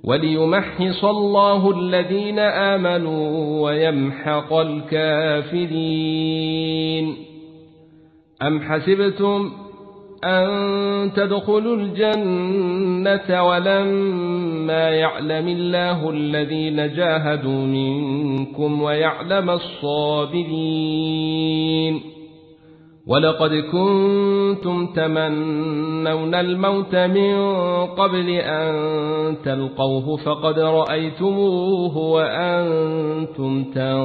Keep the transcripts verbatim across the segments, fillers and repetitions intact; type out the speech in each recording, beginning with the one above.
وليمحص الله الذين آمنوا ويمحق الكافرين. أم حسبتم أن تدخلوا الجنة ولما يعلم الله الذين جاهدوا منكم ويعلم الصابرين؟ ولقد كنتم تمنون الموت من قبل أن تلقوه فقد رأيتموه وأنتم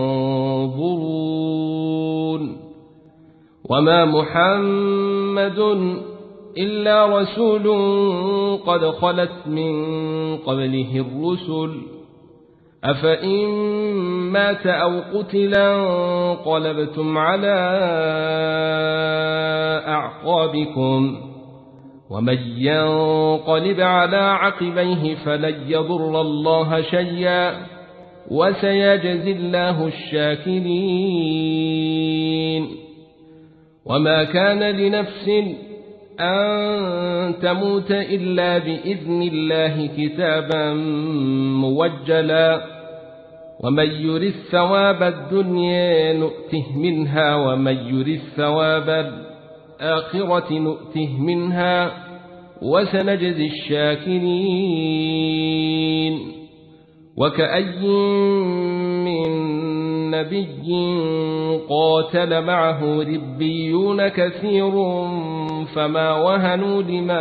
تنظرون. وما محمد إلا رسول قد خلت من قبله الرسل، أفإن مات أو قتلا انقلبتم على أعقابكم، ومن ينقلب على عقبيه فلن يضر الله شيئا وسيجزي الله الشاكرين. وما كان لنفس أن تموت إلا بإذن الله كتابا موجلا، ومن يرث ثواب الدنيا نؤته منها ومن يرث ثواب الآخرة نؤته منها وسنجزي الشاكرين. وكأي من نبي قاتل معه ربيون كثير فما وهنوا لما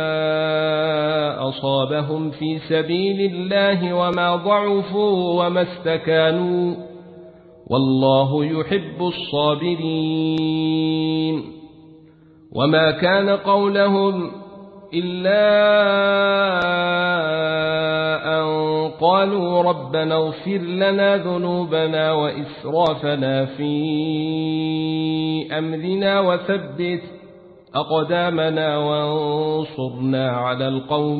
أصابهم في سبيل الله وما ضعفوا وما استكانوا والله يحب الصابرين. وما كان قولهم إلا أن قالوا ربنا اغفر لنا ذنوبنا وإسرافنا في أمرنا وثبت أقدامنا وانصرنا على القوم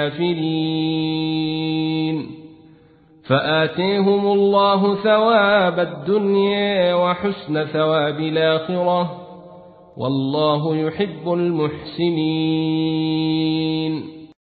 الكافرين. فآتيهم الله ثواب الدنيا وحسن ثواب الآخرة والله يحب المحسنين.